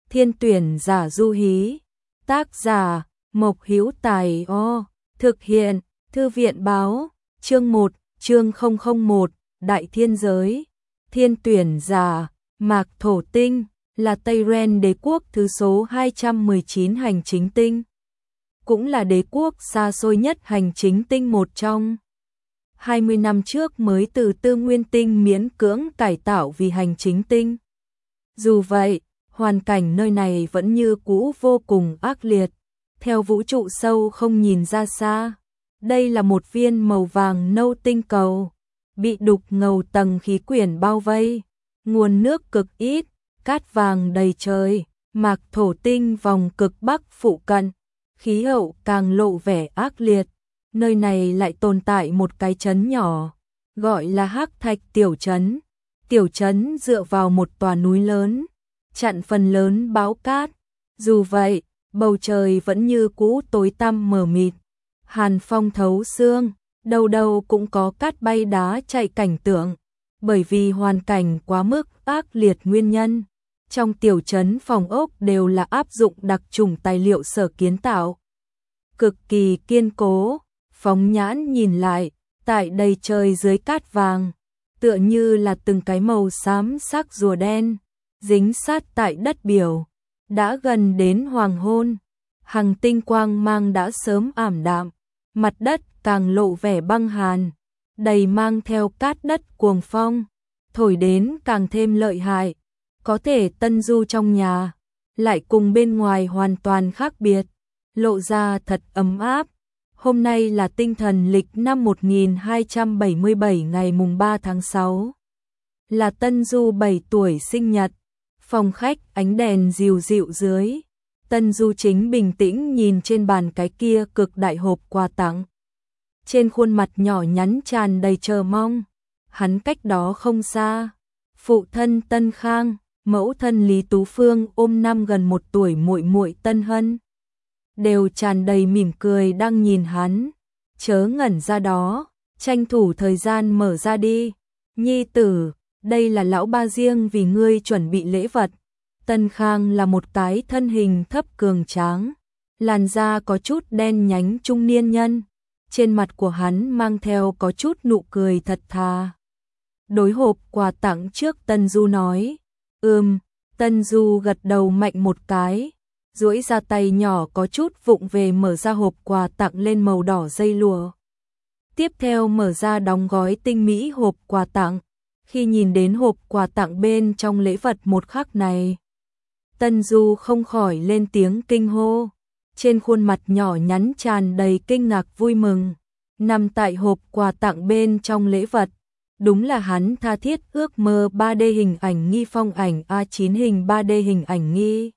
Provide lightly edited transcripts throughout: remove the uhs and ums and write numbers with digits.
Thiên tuyển giả du hí. Tác giả Mộc Hữu Tài. Thực hiện Thư viện báo. Chương 1, chương 001, Đại Thiên Giới. Thiên tuyển giả, Mạc Thổ Tinh, là Tây Ren đế quốc thứ số 219 hành chính tinh. Cũng là đế quốc xa xôi nhất hành chính tinh một trong. 20 năm trước mới từ Tư Nguyên tinh miễn cưỡng cải tạo vì hành chính tinh. Dù vậy, hoàn cảnh nơi này vẫn như cũ vô cùng ác liệt. Theo vũ trụ sâu không nhìn ra xa, đây là một viên màu vàng nâu tinh cầu, bị đục ngầu tầng khí quyển bao vây, nguồn nước cực ít, cát vàng đầy trời. Mạc Thổ Tinh vòng cực bắc phụ cận, khí hậu càng lộ vẻ ác liệt. Nơi này lại tồn tại một cái trấn nhỏ, gọi là Hắc Thạch Tiểu Trấn. Tiểu trấn dựa vào một tòa núi lớn, chặn phần lớn bão cát. Dù vậy, bầu trời vẫn như cũ tối tăm mờ mịt, hàn phong thấu xương, đâu đâu cũng có cát bay đá chạy cảnh tượng. Bởi vì hoàn cảnh quá mức ác liệt nguyên nhân, trong tiểu trấn phòng ốc đều là áp dụng đặc trùng tài liệu sở kiến tạo, cực kỳ kiên cố. Phóng nhãn nhìn lại, tại đây trời dưới cát vàng, tựa như là từng cái màu xám sắc rùa đen, dính sát tại đất biểu. Đã gần đến hoàng hôn, hằng tinh quang mang đã sớm ảm đạm, mặt đất càng lộ vẻ băng hàn, đầy mang theo cát đất cuồng phong, thổi đến càng thêm lợi hại. Có thể Tân Du trong nhà, lại cùng bên ngoài hoàn toàn khác biệt, lộ ra thật ấm áp. Hôm nay là tinh thần lịch năm 1277 ngày mùng 3 tháng 6. Là Tân Du 7 tuổi sinh nhật. Phòng khách ánh đèn dịu dịu dưới. Tân Du chính bình tĩnh nhìn trên bàn cái kia cực đại hộp quà tặng. Trên khuôn mặt nhỏ nhắn tràn đầy chờ mong. Hắn cách đó không xa, phụ thân Tân Khang, mẫu thân Lý Tú Phương ôm năm gần 1 tuổi muội muội Tân Hân, đều tràn đầy mỉm cười đang nhìn hắn. Chớ ngẩn ra đó, tranh thủ thời gian mở ra đi. Nhi tử, đây là lão ba riêng vì ngươi chuẩn bị lễ vật. Tân Khang là một cái thân hình thấp cường tráng, làn da có chút đen nhánh trung niên nhân. Trên mặt của hắn mang theo có chút nụ cười thật thà. Đối hộp quà tặng trước Tân Du nói. Tân Du gật đầu mạnh một cái, duỗi ra tay nhỏ có chút vụng về mở ra hộp quà tặng lên màu đỏ dây lụa. Tiếp theo mở ra đóng gói tinh mỹ hộp quà tặng. Khi nhìn đến hộp quà tặng bên trong lễ vật một khắc này, Tân Du không khỏi lên tiếng kinh hô. Trên khuôn mặt nhỏ nhắn tràn đầy kinh ngạc vui mừng. Nằm tại hộp quà tặng bên trong lễ vật, đúng là hắn tha thiết ước mơ 3D hình ảnh nghi phong ảnh A9 hình 3D hình ảnh nghi.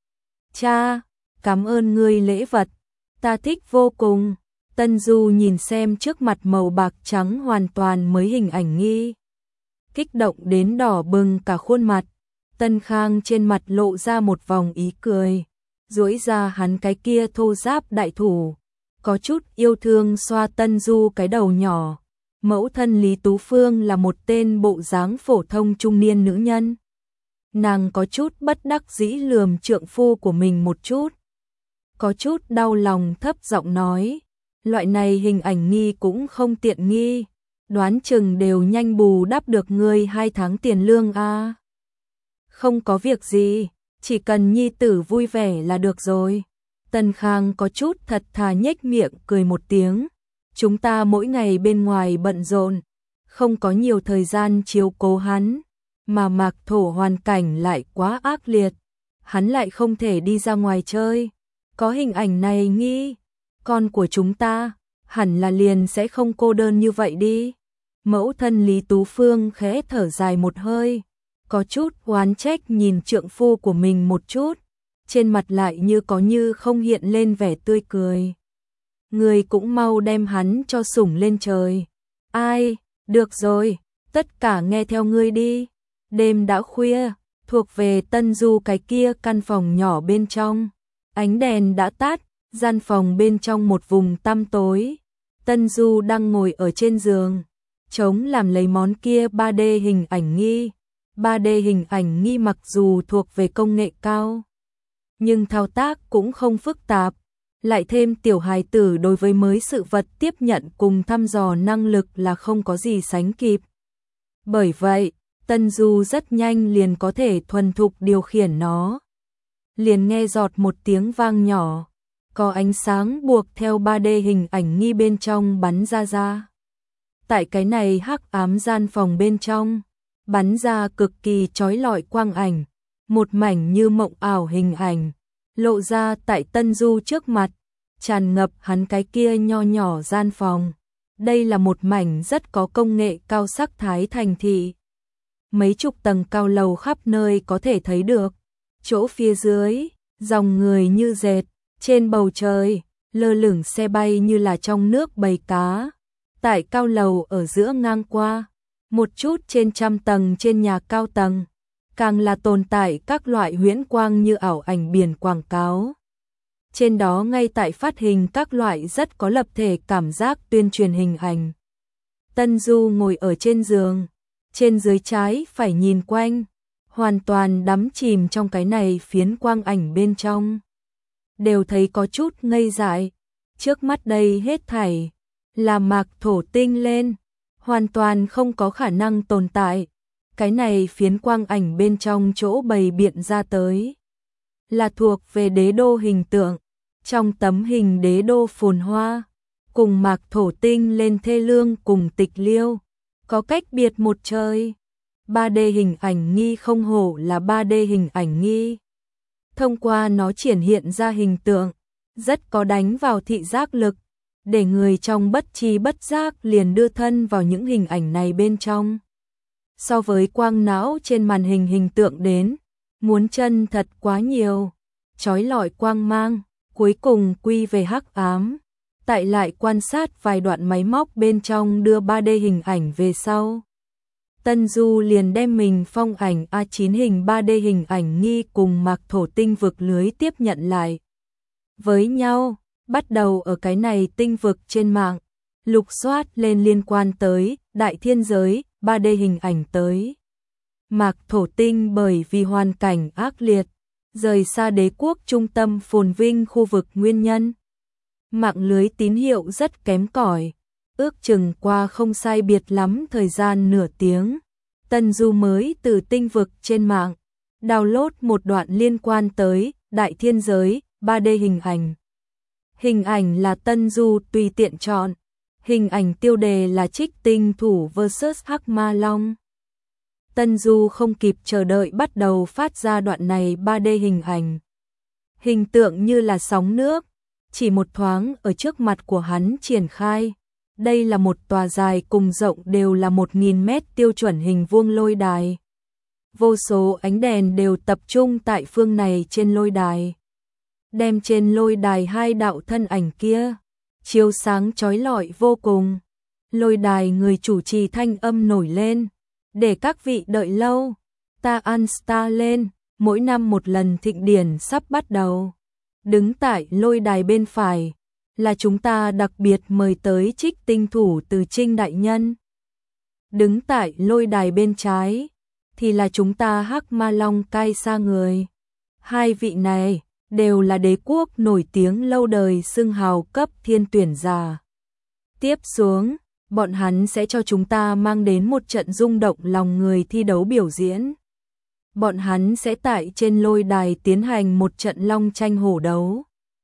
Cha, cảm ơn ngươi lễ vật, ta thích vô cùng. Tân Du nhìn xem trước mặt màu bạc trắng hoàn toàn mới hình ảnh nghi, kích động đến đỏ bừng cả khuôn mặt. Tân Khang trên mặt lộ ra một vòng ý cười, duỗi ra hắn cái kia thô ráp đại thủ, có chút yêu thương xoa Tân Du cái đầu nhỏ. Mẫu thân Lý Tú Phương là một tên bộ dáng phổ thông trung niên nữ nhân. Nàng có chút bất đắc dĩ lườm trượng phu của mình một chút, có chút đau lòng thấp giọng nói, loại này hình ảnh nghi cũng không tiện nghi, đoán chừng đều nhanh bù đắp được ngươi 2 tháng tiền lương a. Không có việc gì, chỉ cần nhi tử vui vẻ là được rồi. Tân Khang có chút thật thà nhếch miệng cười một tiếng. Chúng ta mỗi ngày bên ngoài bận rộn, không có nhiều thời gian chiếu cố hắn, mà Mạc Thổ hoàn cảnh lại quá ác liệt, hắn lại không thể đi ra ngoài chơi. Có hình ảnh này nghi, con của chúng ta hẳn là liền sẽ không cô đơn như vậy đi. Mẫu thân Lý Tú Phương khẽ thở dài một hơi, có chút oán trách nhìn trượng phu của mình một chút, trên mặt lại như có như không hiện lên vẻ tươi cười. Người cũng mau đem hắn cho sủng lên trời. Ai, được rồi, tất cả nghe theo ngươi đi. Đêm đã khuya, thuộc về Tân Du cái kia căn phòng nhỏ bên trong. Ánh đèn đã tắt, gian phòng bên trong một vùng tăm tối. Tân Du đang ngồi ở trên giường, chống làm lấy món kia 3D hình ảnh nghi. 3D hình ảnh nghi mặc dù thuộc về công nghệ cao, nhưng thao tác cũng không phức tạp, lại thêm tiểu hài tử đối với mới sự vật tiếp nhận cùng thăm dò năng lực là không có gì sánh kịp. Bởi vậy, Tân Du rất nhanh liền có thể thuần thục điều khiển nó. Liền nghe giọt một tiếng vang nhỏ, có ánh sáng buộc theo 3D hình ảnh nghi bên trong bắn ra. Tại cái này hắc ám gian phòng bên trong, bắn ra cực kỳ chói lọi quang ảnh, một mảnh như mộng ảo hình ảnh, lộ ra tại Tân Du trước mặt, tràn ngập hắn cái kia nho nhỏ gian phòng. Đây là một mảnh rất có công nghệ cao sắc thái thành thị. Mấy chục tầng cao lầu khắp nơi có thể thấy được. Chỗ phía dưới, dòng người như dệt, trên bầu trời, lơ lửng xe bay như là trong nước bầy cá. Tại cao lầu ở giữa ngang qua, một chút trên trăm tầng trên nhà cao tầng, càng là tồn tại các loại huyễn quang như ảo ảnh biển quảng cáo. Trên đó ngay tại phát hình các loại rất có lập thể cảm giác tuyên truyền hình ảnh. Tân Du ngồi ở trên giường, trên dưới trái phải nhìn quanh, hoàn toàn đắm chìm trong cái này phiến quang ảnh bên trong. Đều thấy có chút ngây dại, trước mắt đây hết thảy là Mạc Thổ Tinh lên, hoàn toàn không có khả năng tồn tại. Cái này phiến quang ảnh bên trong chỗ bày biện ra tới là thuộc về đế đô hình tượng. Trong tấm hình đế đô phồn hoa, cùng Mạc Thổ Tinh lên thê lương cùng tịch liêu, có cách biệt một trời. 3D hình ảnh nghi không hổ là 3D hình ảnh nghi. Thông qua nó triển hiện ra hình tượng, rất có đánh vào thị giác lực, để người trong bất tri bất giác liền đưa thân vào những hình ảnh này bên trong. So với quang não trên màn hình hình tượng đến, muốn chân thật quá nhiều, chói lọi quang mang, cuối cùng quy về hắc ám. Tại lại quan sát vài đoạn máy móc bên trong đưa 3D hình ảnh về sau, Tân Du liền đem mình phong ảnh A9 hình 3D hình ảnh nghi cùng Mạc Thổ Tinh vực lưới tiếp nhận lại với nhau, bắt đầu ở cái này tinh vực trên mạng lục soát lên liên quan tới đại thiên giới 3D hình ảnh tới. Mạc Thổ Tinh bởi vì hoàn cảnh ác liệt, rời xa đế quốc trung tâm phồn vinh khu vực nguyên nhân, mạng lưới tín hiệu rất kém cỏi, ước chừng qua không sai biệt lắm thời gian nửa tiếng, Tân Du mới từ tinh vực trên mạng download một đoạn liên quan tới đại thiên giới 3D hình ảnh. Hình ảnh là Tân Du tùy tiện chọn, hình ảnh tiêu đề là Trích Tinh Thủ vs Hắc Ma Long. Tân Du không kịp chờ đợi bắt đầu phát ra đoạn này 3D hình ảnh. Hình tượng như là sóng nước, chỉ một thoáng ở trước mặt của hắn triển khai. Đây là một tòa dài cùng rộng đều là 1000 mét tiêu chuẩn hình vuông lôi đài. Vô số ánh đèn đều tập trung tại phương này trên lôi đài. Đem trên lôi đài hai đạo thân ảnh kia, chiếu sáng chói lọi vô cùng. Lôi đài người chủ trì thanh âm nổi lên, để các vị đợi lâu, ta ăn star lên, mỗi năm một lần thịnh điển sắp bắt đầu. Đứng tại lôi đài bên phải là chúng ta đặc biệt mời tới Trích Tinh Thủ Từ Trinh đại nhân. Đứng tại lôi đài bên trái thì là chúng ta Hắc Ma Long cai xa người. Hai vị này đều là đế quốc nổi tiếng lâu đời xưng hào cấp thiên tuyển giả. Tiếp xuống, bọn hắn sẽ cho chúng ta mang đến một trận rung động lòng người thi đấu biểu diễn. Bọn hắn sẽ tại trên lôi đài tiến hành một trận long tranh hổ đấu.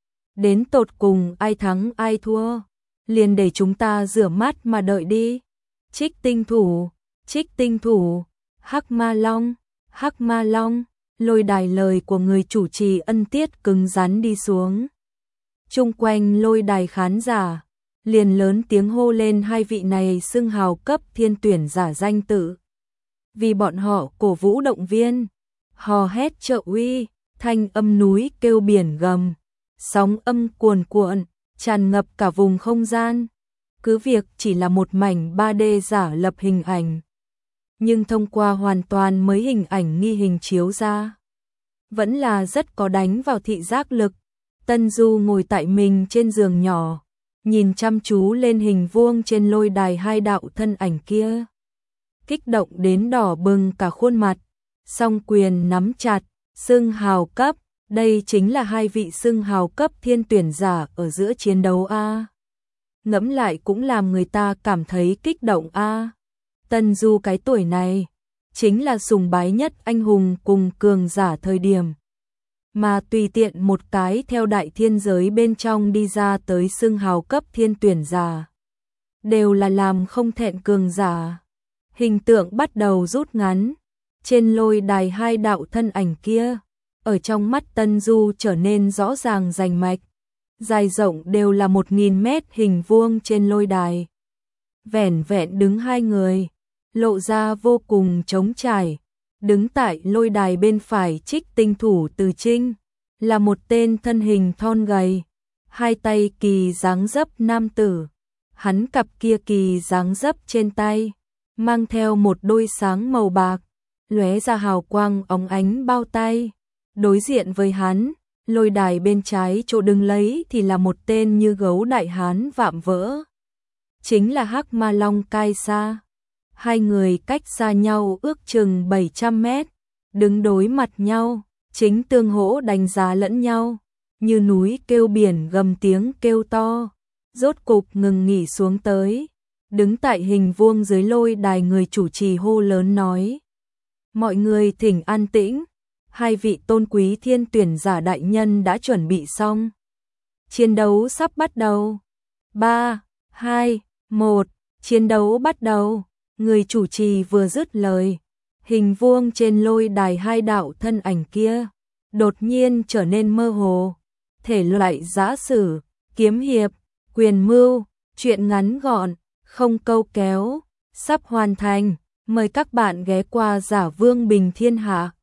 Đến tột cùng ai thắng ai thua, liền để chúng ta rửa mắt mà đợi đi. Trích Tinh Thủ, Hắc Ma Long, lôi đài lời của người chủ trì ân tiết cứng rắn đi xuống. Chung quanh lôi đài khán giả liền lớn tiếng hô lên hai vị này xưng hào cấp thiên tuyển giả danh tự. Vì bọn họ cổ vũ động viên, hò hét trợ uy, thanh âm núi kêu biển gầm, sóng âm cuồn cuộn, tràn ngập cả vùng không gian. Cứ việc chỉ là một mảnh 3D giả lập hình ảnh, nhưng thông qua hoàn toàn mới hình ảnh nghi hình chiếu ra, vẫn là rất có đánh vào thị giác lực. Tân Du ngồi tại mình trên giường nhỏ, nhìn chăm chú lên hình vuông trên lôi đài hai đạo thân ảnh kia. Kích động đến đỏ bừng cả khuôn mặt, song quyền nắm chặt, xưng hào cấp, Đây chính là hai vị xưng hào cấp thiên tuyển giả ở giữa chiến đấu a. Ngẫm lại cũng làm người ta cảm thấy kích động a. Tân Du cái tuổi này chính là sùng bái nhất anh hùng cùng cường giả thời điểm, mà tùy tiện một cái theo đại thiên giới bên trong đi ra tới xưng hào cấp thiên tuyển giả, đều là làm không thẹn cường giả. Hình tượng bắt đầu rút ngắn, trên lôi đài hai đạo thân ảnh kia, ở trong mắt Tân Du trở nên rõ ràng rành mạch, dài rộng đều là 1000 mét hình vuông trên lôi đài. Vẻn vẹn đứng hai người, lộ ra vô cùng trống trải. Đứng tại lôi đài bên phải Trích Tinh thủ Từ Trinh, là một tên thân hình thon gầy, hai tay kỳ dáng dấp nam tử. Hắn cặp kia kỳ dáng dấp trên tay, mang theo một đôi sáng màu bạc, lóe ra hào quang óng ánh bao tay. Đối diện với hắn, lôi đài bên trái chỗ đứng lấy thì là một tên như gấu đại hán vạm vỡ. Chính là Hắc Ma Long Cai Sa. Hai người cách xa nhau ước chừng 700 mét, đứng đối mặt nhau, chính tương hỗ đánh giá lẫn nhau, như núi kêu biển gầm tiếng kêu to, rốt cục ngừng nghỉ xuống tới. Đứng tại hình vuông dưới lôi đài người chủ trì hô lớn nói: mọi người thỉnh an tĩnh, hai vị tôn quý thiên tuyển giả đại nhân đã chuẩn bị xong. Chiến đấu sắp bắt đầu. 3, 2, 1, chiến đấu bắt đầu. Người chủ trì vừa dứt lời, hình vuông trên lôi đài hai đạo thân ảnh kia đột nhiên trở nên mơ hồ. Thể loại giã sử, kiếm hiệp, quyền mưu, truyện ngắn gọn, không câu kéo, sắp hoàn thành. Mời các bạn ghé qua Giả Vương Bình Thiên Hạ.